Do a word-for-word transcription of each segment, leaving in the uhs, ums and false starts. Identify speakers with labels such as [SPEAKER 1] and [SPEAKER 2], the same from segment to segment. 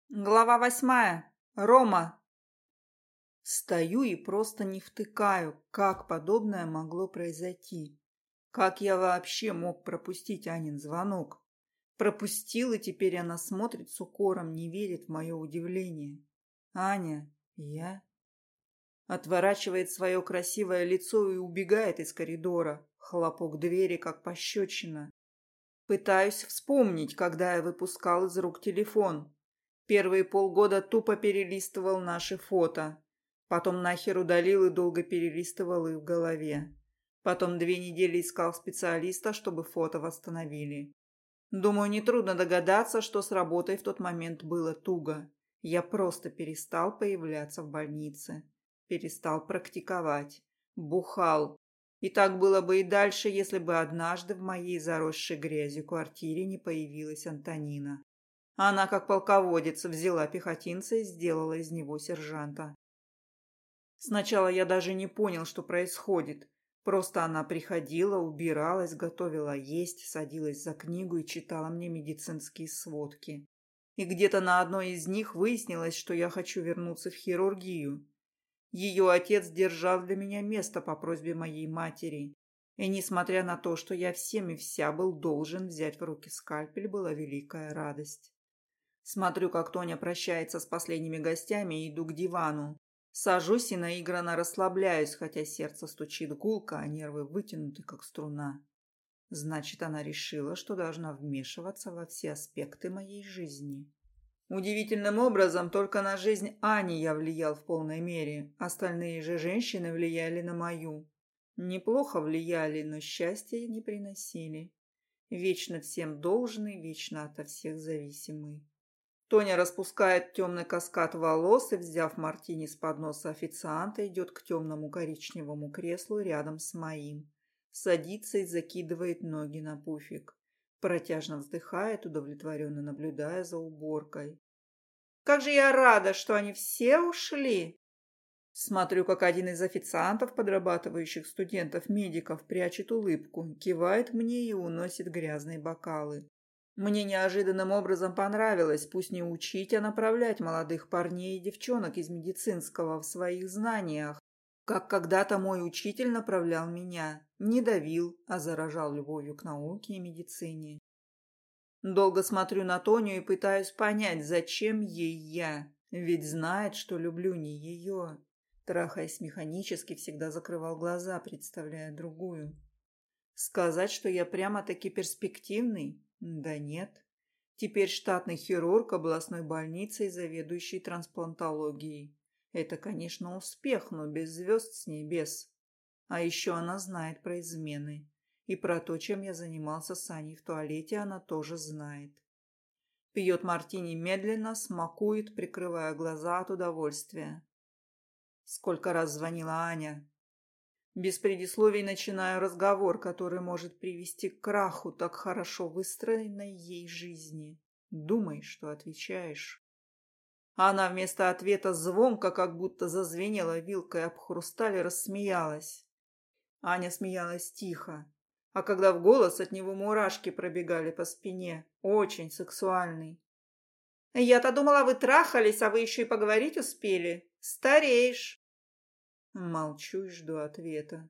[SPEAKER 1] Глава восьмая. Рома. Стою и просто не втыкаю, как подобное могло произойти. Как я вообще мог пропустить Анин звонок? Пропустил, и теперь она смотрит с укором, не верит в мое удивление. Аня, я? Отворачивает свое красивое лицо и убегает из коридора. Хлопок двери, как пощечина. Пытаюсь вспомнить, когда я выпускал из рук телефон. Первые полгода тупо перелистывал наши фото. Потом нахер удалил и долго перелистывал их в голове. Потом две недели искал специалиста, чтобы фото восстановили. Думаю, нетрудно догадаться, что с работой в тот момент было туго. Я просто перестал появляться в больнице. Перестал практиковать. Бухал. И так было бы и дальше, если бы однажды в моей заросшей грязью квартире не появилась Антонина. Она, как полководец, взяла пехотинца и сделала из него сержанта. Сначала я даже не понял, что происходит. Просто она приходила, убиралась, готовила есть, садилась за книгу и читала мне медицинские сводки. И где-то на одной из них выяснилось, что я хочу вернуться в хирургию. Ее отец держал для меня место по просьбе моей матери. И несмотря на то, что я всем и вся был должен взять в руки скальпель, была великая радость. Смотрю, как Тоня прощается с последними гостями и иду к дивану. Сажусь и наигранно расслабляюсь, хотя сердце стучит гулко, а нервы вытянуты, как струна. Значит, она решила, что должна вмешиваться во все аспекты моей жизни. Удивительным образом только на жизнь Ани я влиял в полной мере. Остальные же женщины влияли на мою. Неплохо влияли, но счастья не приносили. Вечно всем должный, вечно ото всех зависимый. Тоня распускает темный каскад волос и, взяв мартини с подноса официанта, идет к темному коричневому креслу рядом с моим. Садится и закидывает ноги на пуфик. Протяжно вздыхает, удовлетворенно наблюдая за уборкой. «Как же я рада, что они все ушли!» Смотрю, как один из официантов, подрабатывающих студентов-медиков, прячет улыбку, кивает мне и уносит грязные бокалы. Мне неожиданным образом понравилось, пусть не учить, а направлять молодых парней и девчонок из медицинского в своих знаниях, как когда-то мой учитель направлял меня, не давил, а заражал любовью к науке и медицине. Долго смотрю на Тоню и пытаюсь понять, зачем ей я, ведь знает, что люблю не ее. Трахаясь механически, всегда закрывал глаза, представляя другую. Сказать, что я прямо-таки перспективный? Да нет. Теперь штатный хирург областной больницы и заведующий трансплантологией. Это, конечно, успех, но без звезд с небес. А еще она знает про измены. И про то, чем я занимался с Аней в туалете, она тоже знает. Пьет мартини медленно, смакует, прикрывая глаза от удовольствия. Сколько раз звонила Аня. Без предисловий начинаю разговор, который может привести к краху так хорошо выстроенной ей жизни. Думай, что отвечаешь. Она вместо ответа звонко, как будто зазвенела вилкой об хрусталь, рассмеялась. Аня смеялась тихо, а когда в голос, от него мурашки пробегали по спине, очень сексуальный. «Я-то думала, вы трахались, а вы еще и поговорить успели. Стареешь». Молчу и жду ответа.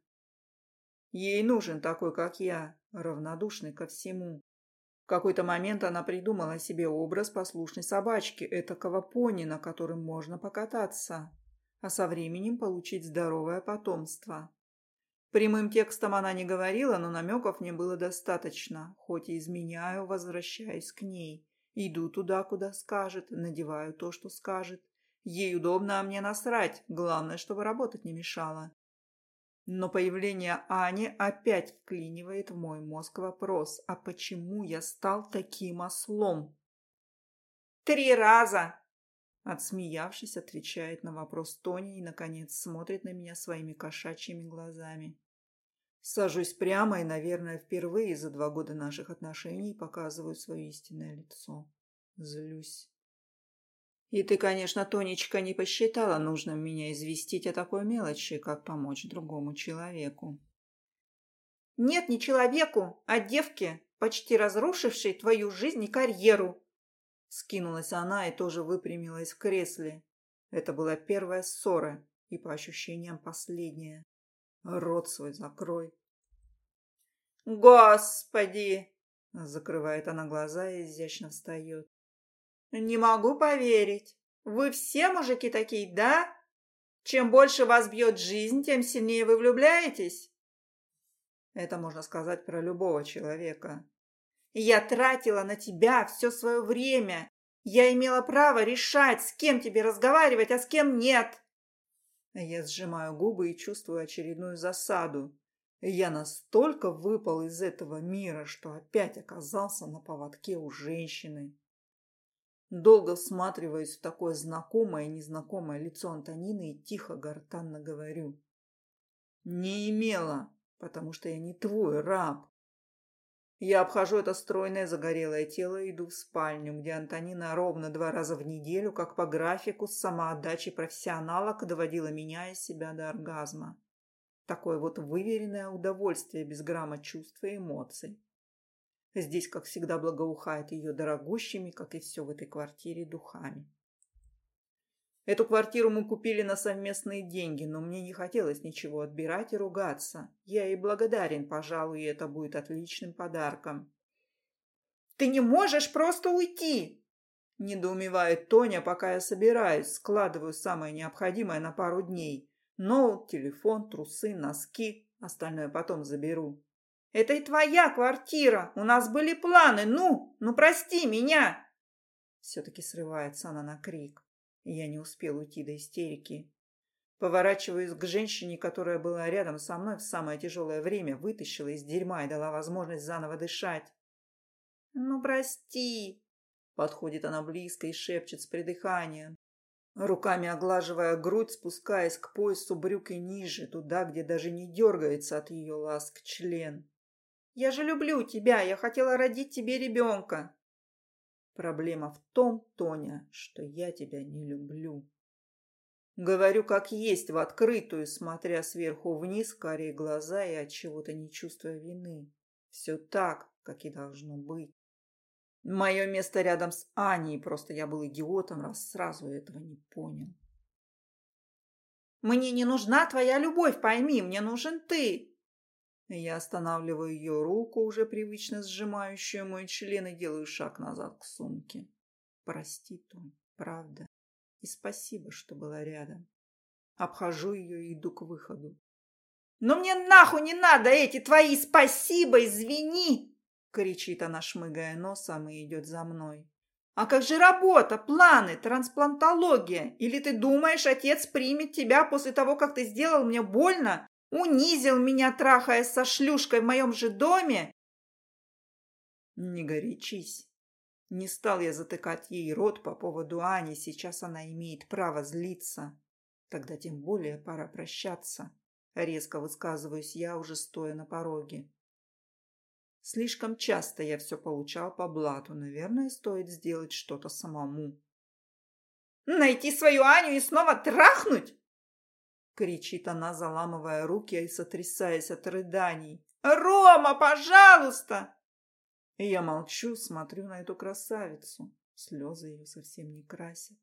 [SPEAKER 1] Ей нужен такой, как я, равнодушный ко всему. В какой-то момент она придумала себе образ послушной собачки, этакого пони, на котором можно покататься, а со временем получить здоровое потомство. Прямым текстом она не говорила, но намеков мне было достаточно. Хоть и изменяю, возвращаюсь к ней. Иду туда, куда скажет, надеваю то, что скажет. Ей удобно, а мне насрать. Главное, чтобы работать не мешало. Но появление Ани опять вклинивает в мой мозг вопрос, а почему я стал таким ослом? «Три раза!» Отсмеявшись, отвечает на вопрос Тони и, наконец, смотрит на меня своими кошачьими глазами. Сажусь прямо и, наверное, впервые за два года наших отношений показываю свое истинное лицо. Злюсь. И ты, конечно, Тонечка, не посчитала нужным меня известить о такой мелочи, как помочь другому человеку. Нет, не человеку, а девке, почти разрушившей твою жизнь и карьеру. Скинулась она и тоже выпрямилась в кресле. Это была первая ссора и, по ощущениям, последняя. Рот свой закрой. «Господи!» — закрывает она глаза и изящно встает. «Не могу поверить. Вы все мужики такие, да? Чем больше вас бьет жизнь, тем сильнее вы влюбляетесь?» Это можно сказать про любого человека. «Я тратила на тебя все свое время. Я имела право решать, с кем тебе разговаривать, а с кем нет». Я сжимаю губы и чувствую очередную засаду. Я настолько выпал из этого мира, что опять оказался на поводке у женщины. Долго всматриваюсь в такое знакомое и незнакомое лицо Антонины и тихо, гортанно говорю. «Не имела, потому что я не твой раб». Я обхожу это стройное загорелое тело и иду в спальню, где Антонина ровно два раза в неделю, как по графику, с самоотдачей профессионала доводила меня и себя до оргазма. Такое вот выверенное удовольствие без грамма чувств и эмоций. Здесь, как всегда, благоухает ее дорогущими, как и все в этой квартире, духами. Эту квартиру мы купили на совместные деньги, но мне не хотелось ничего отбирать и ругаться. Я ей благодарен, пожалуй, и это будет отличным подарком. «Ты не можешь просто уйти!» – недоумевает Тоня, пока я собираюсь, складываю самое необходимое на пару дней. Ноут, телефон, трусы, носки, остальное потом заберу. «Это и твоя квартира, у нас были планы, ну, ну прости меня!» Все-таки срывается она на крик. И я не успел уйти до истерики. Поворачиваюсь к женщине, которая была рядом со мной в самое тяжелое время, вытащила из дерьма и дала возможность заново дышать. «Ну, прости!» Подходит она близко и шепчет с придыханием, руками оглаживая грудь, спускаясь к поясу брюк и ниже, туда, где даже не дергается от ее ласк член. «Я же люблю тебя, я хотела родить тебе ребенка!» Проблема в том, Тоня, что я тебя не люблю. Говорю как есть, в открытую, смотря сверху вниз, карие глаза и от чего-то не чувствуя вины. Все так, как и должно быть. Мое место рядом с Аней, просто я был идиотом, раз сразу этого не понял. «Мне не нужна твоя любовь, пойми, мне нужен ты!» Я останавливаю ее руку, уже привычно сжимающую мой член, и делаю шаг назад к сумке. Прости, Тонь, правда. И спасибо, что была рядом. Обхожу ее и иду к выходу. «Но мне нахуй не надо эти твои спасибо, извини!» кричит она, шмыгая носом, и идет за мной. «А как же работа, планы, трансплантология? Или ты думаешь, отец примет тебя после того, как ты сделал мне больно? Унизил меня, трахаясь со шлюшкой в моем же доме?» Не горячись. Не стал я затыкать ей рот по поводу Ани. Сейчас она имеет право злиться. Тогда тем более пора прощаться. Резко высказываюсь я, уже стоя на пороге. Слишком часто я все получал по блату. Наверное, стоит сделать что-то самому. «Найти свою Аню и снова трахнуть?» кричит она, заламывая руки и сотрясаясь от рыданий. «Рома, пожалуйста!» И я молчу, смотрю на эту красавицу. Слезы ее совсем не красят.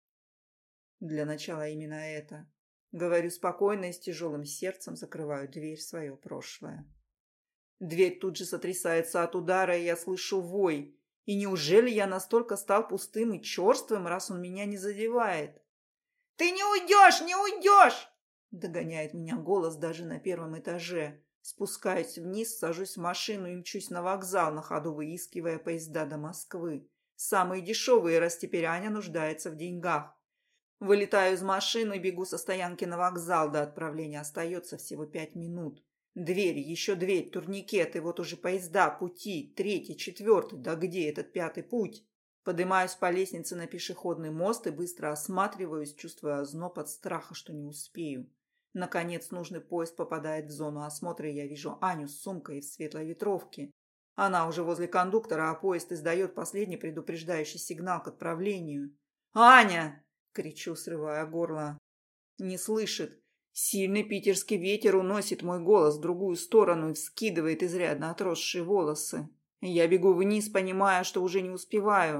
[SPEAKER 1] Для начала именно это. Говорю спокойно и с тяжелым сердцем закрываю дверь в свое прошлое. Дверь тут же сотрясается от удара, и я слышу вой. И неужели я настолько стал пустым и черствым, раз он меня не задевает? «Ты не уйдешь, не уйдешь!» Догоняет меня голос даже на первом этаже. Спускаюсь вниз, сажусь в машину и мчусь на вокзал, на ходу выискивая поезда до Москвы. Самые дешевые, раз теперь Аня нуждается в деньгах. Вылетаю из машины, бегу со стоянки на вокзал. До отправления остается всего пять минут. Дверь, еще дверь, турникет, и вот уже поезда, пути, третий, четвертый. Да где этот пятый путь? Поднимаюсь по лестнице на пешеходный мост и быстро осматриваюсь, чувствуя озноб от страха, что не успею. Наконец нужный поезд попадает в зону осмотра, и я вижу Аню с сумкой в светлой ветровке. Она уже возле кондуктора, а поезд издает последний предупреждающий сигнал к отправлению. «Аня!» — кричу, срывая горло. Не слышит. Сильный питерский ветер уносит мой голос в другую сторону и вскидывает изрядно отросшие волосы. Я бегу вниз, понимая, что уже не успеваю.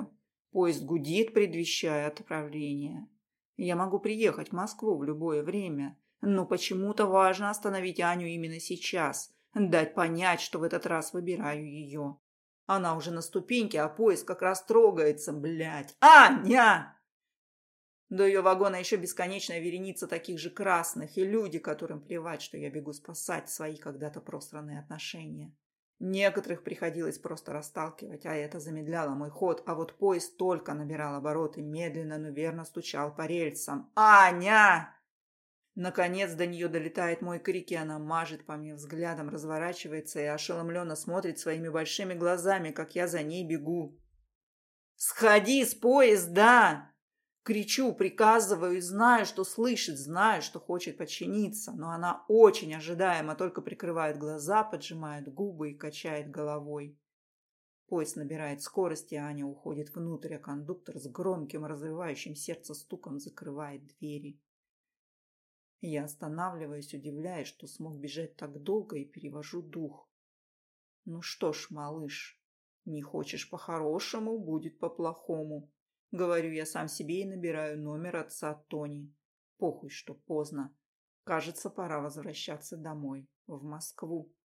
[SPEAKER 1] Поезд гудит, предвещая отправление. Я могу приехать в Москву в любое время, но почему-то важно остановить Аню именно сейчас, дать понять, что в этот раз выбираю ее. Она уже на ступеньке, а поезд как раз трогается, блядь. Аня! До ее вагона еще бесконечная вереница таких же красных, и люди, которым плевать, что я бегу спасать свои когда-то просранные отношения. Некоторых приходилось просто расталкивать, а это замедляло мой ход, а вот поезд только набирал обороты, медленно, но верно стучал по рельсам. «Аня!» Наконец до нее долетает мой крик, и она мажет по мне взглядом, разворачивается и ошеломленно смотрит своими большими глазами, как я за ней бегу. «Сходи с поезда!» Кричу, приказываю и знаю, что слышит, знаю, что хочет подчиниться, но она очень ожидаемо только прикрывает глаза, поджимает губы и качает головой. Поезд набирает скорость, и Аня уходит внутрь, а кондуктор с громким, разрывающим сердце стуком закрывает двери. Я останавливаюсь, удивляясь, что смог бежать так долго, и перевожу дух. Ну что ж, малыш, не хочешь по-хорошему, будет по-плохому. Говорю я сам себе и набираю номер отца Тони. Похуй, что поздно. Кажется, пора возвращаться домой, в Москву.